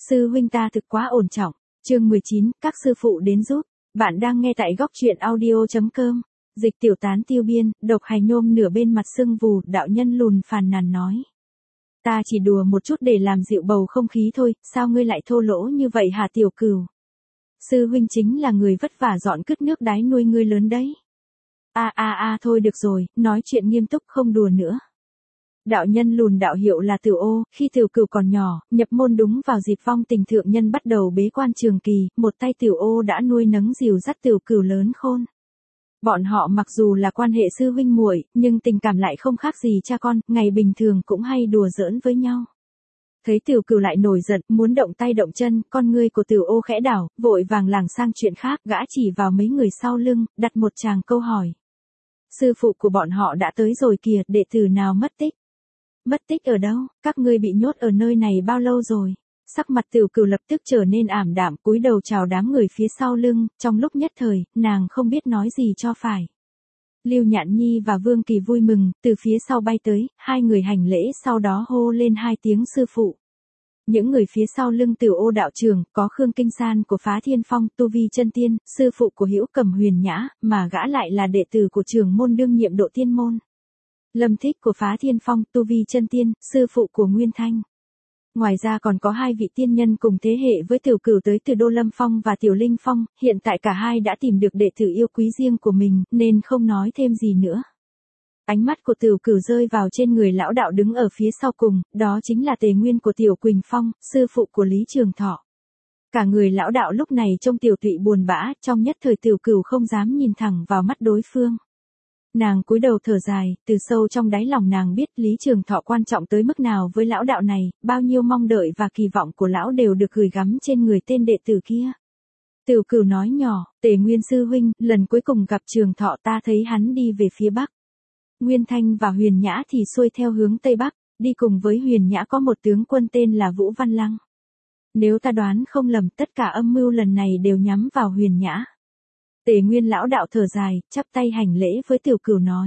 Sư huynh ta thực quá ổn trọng. Chương 19, các sư phụ đến giúp. Bạn đang nghe tại góc truyện audio.com. Dịch tiểu tán tiêu biên, độc hành nhôm nửa bên mặt sưng vù, đạo nhân lùn phàn nàn nói. Ta chỉ đùa một chút để làm dịu bầu không khí thôi, sao ngươi lại thô lỗ như vậy hả tiểu cửu? Sư huynh chính là người vất vả dọn cứt nước đái nuôi ngươi lớn đấy. Thôi được rồi, nói chuyện nghiêm túc không đùa nữa. Đạo nhân lùn đạo hiệu là Tiểu Ô, khi Tiểu Cửu còn nhỏ, nhập môn đúng vào dịp vong tình thượng nhân bắt đầu bế quan trường kỳ, một tay Tiểu Ô đã nuôi nấng dìu dắt Tiểu Cửu lớn khôn. Bọn họ mặc dù là quan hệ sư huynh muội, nhưng tình cảm lại không khác gì cha con, ngày bình thường cũng hay đùa giỡn với nhau. Thấy Tiểu Cửu lại nổi giận, muốn động tay động chân, con ngươi của Tiểu Ô khẽ đảo, vội vàng lảng sang chuyện khác, gã chỉ vào mấy người sau lưng, đặt một tràng câu hỏi. Sư phụ của bọn họ đã tới rồi kìa, đệ tử nào mất tích? Mất tích ở đâu, các ngươi bị nhốt ở nơi này bao lâu rồi? Sắc mặt Tiểu Cửu lập tức trở nên ảm đạm, cúi đầu chào đám người phía sau lưng, trong lúc nhất thời, nàng không biết nói gì cho phải. Lưu Nhạn Nhi và Vương Kỳ vui mừng, từ phía sau bay tới, hai người hành lễ sau đó hô lên hai tiếng sư phụ. Những người phía sau lưng Tiểu Ô đạo trưởng, có Khương Kinh San của Phá Thiên Phong, tu vi chân tiên, sư phụ của Hữu Cầm Huyền Nhã, mà gã lại là đệ tử của trưởng môn đương nhiệm Độ Tiên môn. Lâm Thích của Phá Thiên Phong, tu vi chân tiên, sư phụ của Nguyên Thanh. Ngoài ra còn có hai vị tiên nhân cùng thế hệ với Tiểu Cửu tới từ Đô Lâm Phong và Tiểu Linh Phong, hiện tại cả hai đã tìm được đệ tử yêu quý riêng của mình, nên không nói thêm gì nữa. Ánh mắt của Tiểu Cửu rơi vào trên người lão đạo đứng ở phía sau cùng, đó chính là Tề Nguyên của Tiểu Quỳnh Phong, sư phụ của Lý Trường Thọ. Cả người lão đạo lúc này trông tiểu tụy buồn bã, trong nhất thời Tiểu Cửu không dám nhìn thẳng vào mắt đối phương. Nàng cúi đầu thở dài, từ sâu trong đáy lòng nàng biết Lý Trường Thọ quan trọng tới mức nào với lão đạo này, bao nhiêu mong đợi và kỳ vọng của lão đều được gửi gắm trên người tên đệ tử kia. Tiểu Cửu nói nhỏ, Tề Nguyên sư huynh, lần cuối cùng gặp Trường Thọ ta thấy hắn đi về phía bắc. Nguyên Thanh và Huyền Nhã thì xuôi theo hướng tây bắc, đi cùng với Huyền Nhã có một tướng quân tên là Vũ Văn Lăng. Nếu ta đoán không lầm, tất cả âm mưu lần này đều nhắm vào Huyền Nhã. Tề Nguyên lão đạo thở dài, chắp tay hành lễ với Tiểu Cửu nói.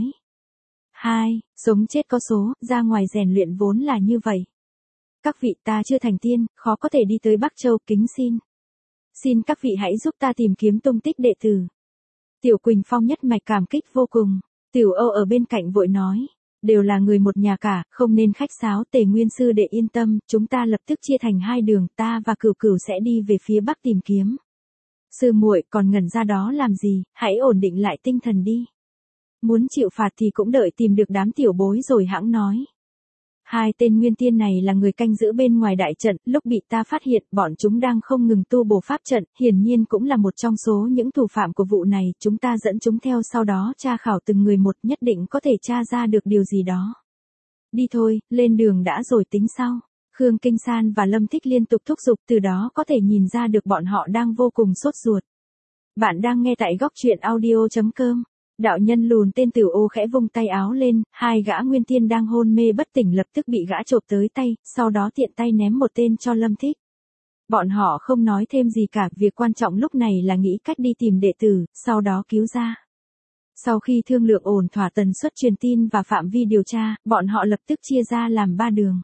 Sống chết có số, ra ngoài rèn luyện vốn là như vậy. Các vị, ta chưa thành tiên, khó có thể đi tới Bắc Châu, kính xin. Xin các vị hãy giúp ta tìm kiếm tung tích đệ tử. Tiểu Quỳnh Phong nhất mạch cảm kích vô cùng. Tiểu Ô ở bên cạnh vội nói. Đều là người một nhà cả, không nên khách sáo. Tề Nguyên sư đệ yên tâm, chúng ta lập tức chia thành hai đường, ta và Cửu Cửu sẽ đi về phía Bắc tìm kiếm. Sư muội còn ngẩn ra đó làm gì, hãy ổn định lại tinh thần đi. Muốn chịu phạt thì cũng đợi tìm được đám tiểu bối rồi hãng nói. Hai tên nguyên tiên này là người canh giữ bên ngoài đại trận, lúc bị ta phát hiện bọn chúng đang không ngừng tu bổ pháp trận, hiển nhiên cũng là một trong số những thủ phạm của vụ này, chúng ta dẫn chúng theo sau đó tra khảo từng người một, nhất định có thể tra ra được điều gì đó. Đi thôi, lên đường đã rồi tính sau. Khương Kinh San và Lâm Thích liên tục thúc giục, từ đó có thể nhìn ra được bọn họ đang vô cùng sốt ruột. Bạn đang nghe tại góc truyện audio.com. Đạo nhân lùn tên Tiểu Ô khẽ vung tay áo lên, hai gã nguyên tiên đang hôn mê bất tỉnh lập tức bị gã chộp tới tay, sau đó tiện tay ném một tên cho Lâm Thích. Bọn họ không nói thêm gì cả, việc quan trọng lúc này là nghĩ cách đi tìm đệ tử, sau đó cứu ra. Sau khi thương lượng ổn thỏa tần suất truyền tin và phạm vi điều tra, bọn họ lập tức chia ra làm 3 đường.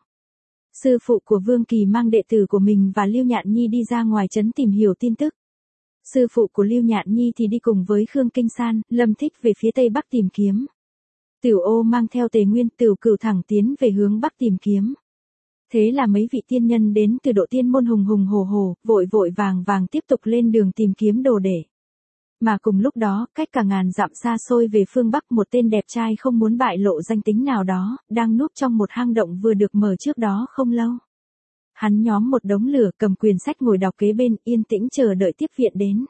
Sư phụ của Vương Kỳ mang đệ tử của mình và Lưu Nhạn Nhi đi ra ngoài trấn tìm hiểu tin tức. Sư phụ của Lưu Nhạn Nhi thì đi cùng với Khương Kinh San, Lâm Thích về phía tây bắc tìm kiếm. Tiểu Ô mang theo Tề Nguyên, Tiểu Cửu thẳng tiến về hướng bắc tìm kiếm. Thế là mấy vị tiên nhân đến từ Độ Tiên môn hùng hùng hổ hổ, vội vội vàng vàng tiếp tục lên đường tìm kiếm đồ để. Mà cùng lúc đó, cách cả ngàn dặm xa xôi về phương Bắc, một tên đẹp trai không muốn bại lộ danh tính nào đó, đang núp trong một hang động vừa được mở trước đó không lâu. Hắn nhóm một đống lửa, cầm quyển sách ngồi đọc kế bên, yên tĩnh chờ đợi tiếp viện đến.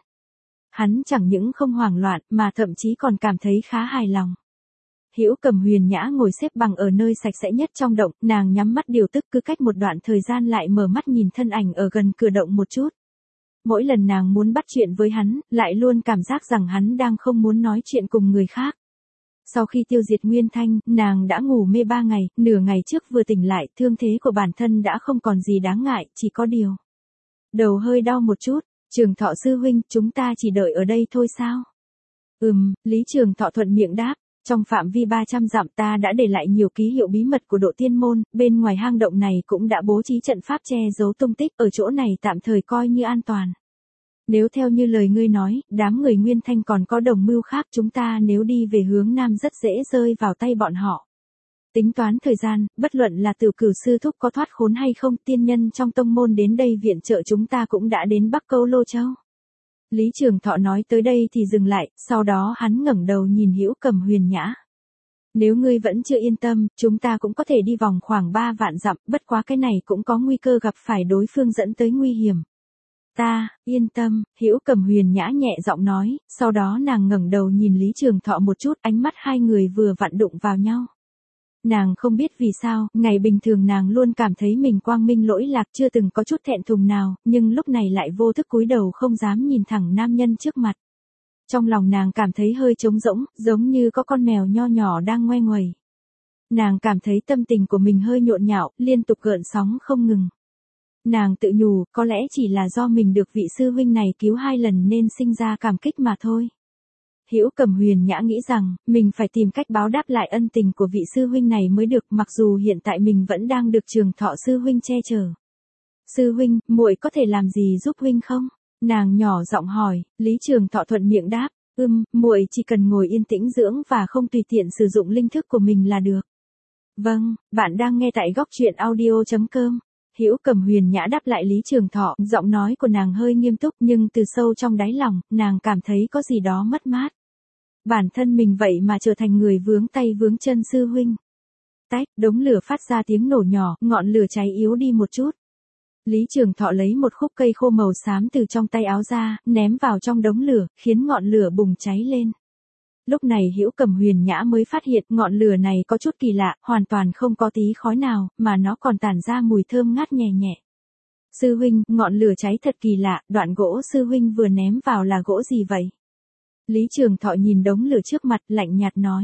Hắn chẳng những không hoảng loạn, mà thậm chí còn cảm thấy khá hài lòng. Hữu Cầm Huyền Nhã ngồi xếp bằng ở nơi sạch sẽ nhất trong động, nàng nhắm mắt điều tức, cứ cách một đoạn thời gian lại mở mắt nhìn thân ảnh ở gần cửa động một chút. Mỗi lần nàng muốn bắt chuyện với hắn, lại luôn cảm giác rằng hắn đang không muốn nói chuyện cùng người khác. Sau khi tiêu diệt Nguyên Thanh, nàng đã ngủ mê 3 ngày, nửa ngày trước vừa tỉnh lại, thương thế của bản thân đã không còn gì đáng ngại, chỉ có điều. Đầu hơi đau một chút. Trường Thọ sư huynh, chúng ta chỉ đợi ở đây thôi sao? Lý Trường Thọ thuận miệng đáp. Trong phạm vi 300 dặm ta đã để lại nhiều ký hiệu bí mật của độ tiên môn, bên ngoài hang động này cũng đã bố trí trận pháp che giấu tung tích, ở chỗ này tạm thời coi như an toàn. Nếu theo như lời ngươi nói, đám người Nguyên Thanh còn có đồng mưu khác, chúng ta nếu đi về hướng Nam rất dễ rơi vào tay bọn họ. Tính toán thời gian, bất luận là Tiểu Cửu sư thúc có thoát khốn hay không, tiên nhân trong tông môn đến đây viện trợ chúng ta cũng đã đến Bắc Câu Lô Châu. Lý Trường Thọ nói tới đây thì dừng lại, sau đó hắn ngẩng đầu nhìn Hữu Cầm Huyền Nhã. Nếu ngươi vẫn chưa yên tâm, chúng ta cũng có thể đi vòng khoảng 3 vạn dặm, bất quá cái này cũng có nguy cơ gặp phải đối phương dẫn tới nguy hiểm. Ta, yên tâm, Hữu Cầm Huyền Nhã nhẹ giọng nói, sau đó nàng ngẩng đầu nhìn Lý Trường Thọ một chút, ánh mắt hai người vừa vặn đụng vào nhau. Nàng không biết vì sao, ngày bình thường nàng luôn cảm thấy mình quang minh lỗi lạc, chưa từng có chút thẹn thùng nào, nhưng lúc này lại vô thức cúi đầu không dám nhìn thẳng nam nhân trước mặt. Trong lòng nàng cảm thấy hơi trống rỗng, giống như có con mèo nho nhỏ đang ngoe nguẩy. Nàng cảm thấy tâm tình của mình hơi nhộn nhạo, liên tục gợn sóng không ngừng. Nàng tự nhủ, có lẽ chỉ là do mình được vị sư huynh này cứu 2 lần nên sinh ra cảm kích mà thôi. Hữu Cầm Huyền Nhã nghĩ rằng, mình phải tìm cách báo đáp lại ân tình của vị sư huynh này mới được, mặc dù hiện tại mình vẫn đang được Trường Thọ sư huynh che chở. Sư huynh, muội có thể làm gì giúp huynh không? Nàng nhỏ giọng hỏi, Lý Trường Thọ thuận miệng đáp, muội chỉ cần ngồi yên tĩnh dưỡng và không tùy tiện sử dụng linh thức của mình là được. Vâng, bạn đang nghe tại góc truyện audio.com. Hữu Cầm Huyền Nhã đáp lại Lý Trường Thọ, giọng nói của nàng hơi nghiêm túc nhưng từ sâu trong đáy lòng, nàng cảm thấy có gì đó mất mát. Bản thân mình vậy mà trở thành người vướng tay vướng chân sư huynh. Tách, đống lửa phát ra tiếng nổ nhỏ, ngọn lửa cháy yếu đi một chút. Lý Trường Thọ lấy một khúc cây khô màu xám từ trong tay áo ra, ném vào trong đống lửa, khiến ngọn lửa bùng cháy lên. Lúc này Hữu Cầm Huyền Nhã mới phát hiện ngọn lửa này có chút kỳ lạ, hoàn toàn không có tí khói nào, mà nó còn tản ra mùi thơm ngát nhẹ nhẹ. Sư huynh, ngọn lửa cháy thật kỳ lạ, đoạn gỗ sư huynh vừa ném vào là gỗ gì vậy? Lý Trường Thọ nhìn đống lửa trước mặt, lạnh nhạt nói.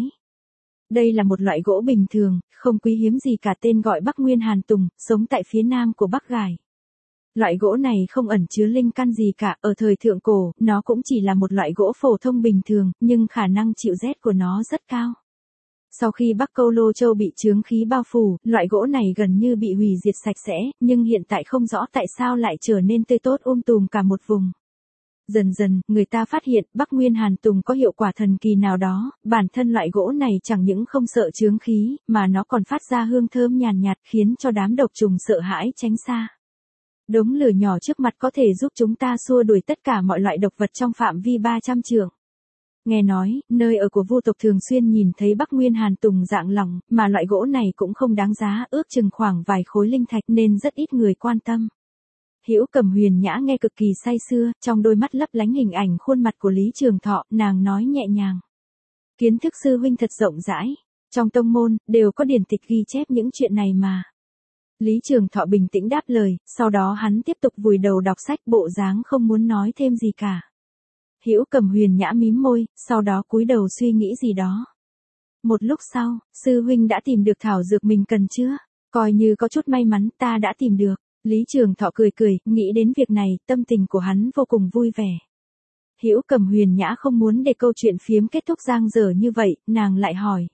Đây là một loại gỗ bình thường, không quý hiếm gì cả, tên gọi Bắc Nguyên Hàn Tùng, sống tại phía nam của Bắc Gài. Loại gỗ này không ẩn chứa linh căn gì cả, ở thời thượng cổ, nó cũng chỉ là một loại gỗ phổ thông bình thường, nhưng khả năng chịu rét của nó rất cao. Sau khi Bắc Câu Lô Châu bị chướng khí bao phủ, loại gỗ này gần như bị hủy diệt sạch sẽ, nhưng hiện tại không rõ tại sao lại trở nên tươi tốt tùm cả một vùng. Dần dần, người ta phát hiện Bắc Nguyên Hàn Tùng có hiệu quả thần kỳ nào đó, bản thân loại gỗ này chẳng những không sợ chướng khí, mà nó còn phát ra hương thơm nhàn nhạt khiến cho đám độc trùng sợ hãi tránh xa. Đống lửa nhỏ trước mặt có thể giúp chúng ta xua đuổi tất cả mọi loại độc vật trong phạm vi 300 trượng. Nghe nói, nơi ở của Vu tộc thường xuyên nhìn thấy Bắc Nguyên Hàn Tùng dạng lỏng, mà loại gỗ này cũng không đáng giá, ước chừng khoảng vài khối linh thạch nên rất ít người quan tâm. Hữu Cầm Huyền Nhã nghe cực kỳ say sưa, trong đôi mắt lấp lánh hình ảnh khuôn mặt của Lý Trường Thọ, nàng nói nhẹ nhàng. Kiến thức sư huynh thật rộng rãi, trong tông môn, đều có điển tịch ghi chép những chuyện này mà. Lý Trường Thọ bình tĩnh đáp lời, sau đó hắn tiếp tục vùi đầu đọc sách, bộ dáng không muốn nói thêm gì cả. Hữu Cầm Huyền Nhã mím môi, sau đó cúi đầu suy nghĩ gì đó. Một lúc sau, sư huynh đã tìm được thảo dược mình cần chưa? Coi như có chút may mắn, ta đã tìm được. Lý Trường Thọ cười cười, nghĩ đến việc này, tâm tình của hắn vô cùng vui vẻ. Hữu Cầm Huyền Nhã không muốn để câu chuyện phiếm kết thúc dang dở như vậy, nàng lại hỏi.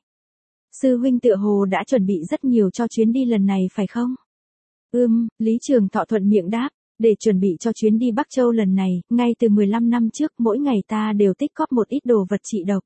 Sư huynh tựa hồ đã chuẩn bị rất nhiều cho chuyến đi lần này phải không? Lý Trường Thọ thuận miệng đáp, để chuẩn bị cho chuyến đi Bắc Châu lần này, ngay từ 15 năm trước, mỗi ngày ta đều tích góp một ít đồ vật trị độc.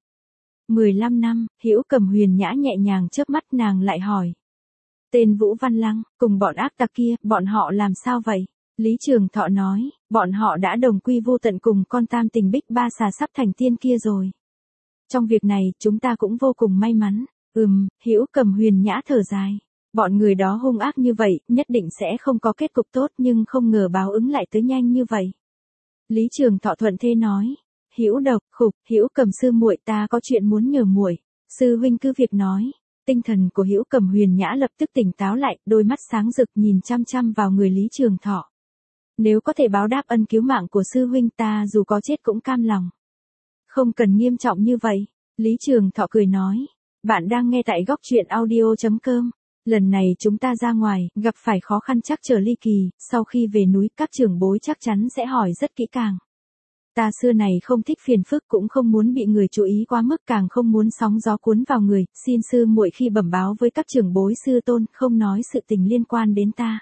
15 năm, Hữu Cầm Huyền Nhã nhẹ nhàng chớp mắt, nàng lại hỏi. Tên Vũ Văn Lăng, cùng bọn ác tặc kia, bọn họ làm sao vậy? Lý Trường Thọ nói, bọn họ đã đồng quy vô tận cùng con tam tình Bích Ba Xà sắp thành tiên kia rồi. Trong việc này, chúng ta cũng vô cùng may mắn. Hữu Cầm Huyền Nhã thở dài. Bọn người đó hung ác như vậy, nhất định sẽ không có kết cục tốt, nhưng không ngờ báo ứng lại tới nhanh như vậy. Lý Trường Thọ thuận thế nói. Hữu độc, Hữu Cầm sư muội, ta có chuyện muốn nhờ muội. Sư huynh cứ việc nói. Tinh thần của Hữu Cầm Huyền Nhã lập tức tỉnh táo lại, đôi mắt sáng rực nhìn chăm chăm vào người Lý Trường Thọ. Nếu có thể báo đáp ân cứu mạng của sư huynh, ta dù có chết cũng cam lòng. Không cần nghiêm trọng như vậy. Lý Trường Thọ cười nói. Bạn đang nghe tại góc truyện audio.com. Lần này chúng ta ra ngoài, gặp phải khó khăn trắc trở ly kỳ, sau khi về núi các trưởng bối chắc chắn sẽ hỏi rất kỹ càng. Ta xưa này không thích phiền phức cũng không muốn bị người chú ý quá mức càng không muốn sóng gió cuốn vào người, xin sư muội khi bẩm báo với các trưởng bối sư tôn không nói sự tình liên quan đến ta.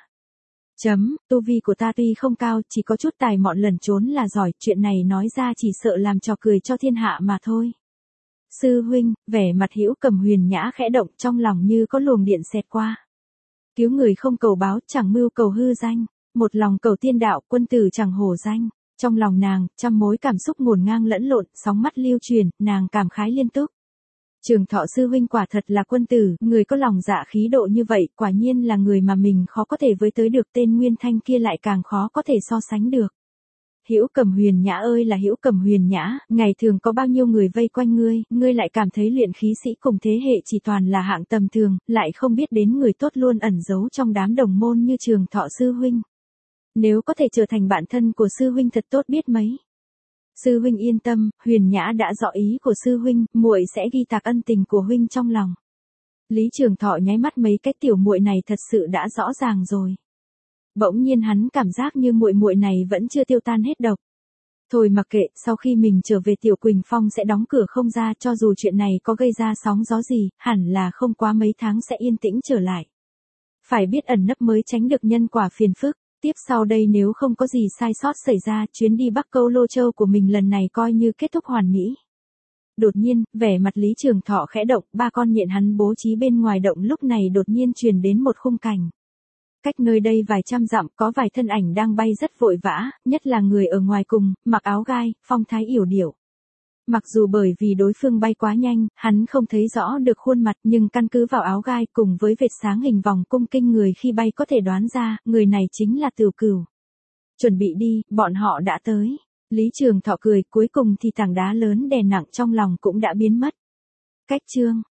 Tu vi của ta tuy không cao chỉ có chút tài mọn lẩn trốn là giỏi, chuyện này nói ra chỉ sợ làm trò cười cho thiên hạ mà thôi. Sư huynh, vẻ mặt Hữu Cầm Huyền Nhã khẽ động trong lòng như có luồng điện xẹt qua. Cứu người không cầu báo chẳng mưu cầu hư danh, một lòng cầu tiên đạo quân tử chẳng hổ danh. Trong lòng nàng, trăm mối cảm xúc ngổn ngang lẫn lộn, sóng mắt lưu truyền, nàng cảm khái liên tục. Trường Thọ sư huynh quả thật là quân tử, người có lòng dạ khí độ như vậy, quả nhiên là người mà mình khó có thể với tới được, tên Nguyên Thanh kia lại càng khó có thể so sánh được. Hữu Cầm Huyền Nhã ơi là Hữu Cầm Huyền Nhã, ngày thường có bao nhiêu người vây quanh ngươi lại cảm thấy luyện khí sĩ cùng thế hệ chỉ toàn là hạng tầm thường, lại không biết đến người tốt luôn ẩn giấu trong đám đồng môn như Trường Thọ sư huynh. Nếu có thể trở thành bạn thân của sư huynh thật tốt biết mấy. Sư huynh yên tâm, Huyền Nhã đã rõ ý của sư huynh, muội sẽ ghi tạc ân tình của huynh trong lòng. Lý Trường Thọ nháy mắt mấy cái tiểu muội này thật sự đã rõ ràng rồi. Bỗng nhiên hắn cảm giác như muội muội này vẫn chưa tiêu tan hết độc. Thôi mặc kệ, sau khi mình trở về Tiểu Quỳnh Phong sẽ đóng cửa không ra, cho dù chuyện này có gây ra sóng gió gì, hẳn là không quá mấy tháng sẽ yên tĩnh trở lại. Phải biết ẩn nấp mới tránh được nhân quả phiền phức. Tiếp sau đây nếu không có gì sai sót xảy ra, chuyến đi Bắc Câu Lô Châu của mình lần này coi như kết thúc hoàn mỹ. Đột nhiên, vẻ mặt Lý Trường Thọ khẽ động, ba con nhện hắn bố trí bên ngoài động lúc này đột nhiên truyền đến một khung cảnh. Cách nơi đây vài trăm dặm có vài thân ảnh đang bay rất vội vã, nhất là người ở ngoài cùng, mặc áo gai, phong thái yểu điệu. Mặc dù bởi vì đối phương bay quá nhanh, hắn không thấy rõ được khuôn mặt nhưng căn cứ vào áo gai cùng với vệt sáng hình vòng cung kinh người khi bay có thể đoán ra, người này chính là Tửu Cửu. Chuẩn bị đi, bọn họ đã tới. Lý Trường Thọ cười, cuối cùng thì tảng đá lớn đè nặng trong lòng cũng đã biến mất. Cách chương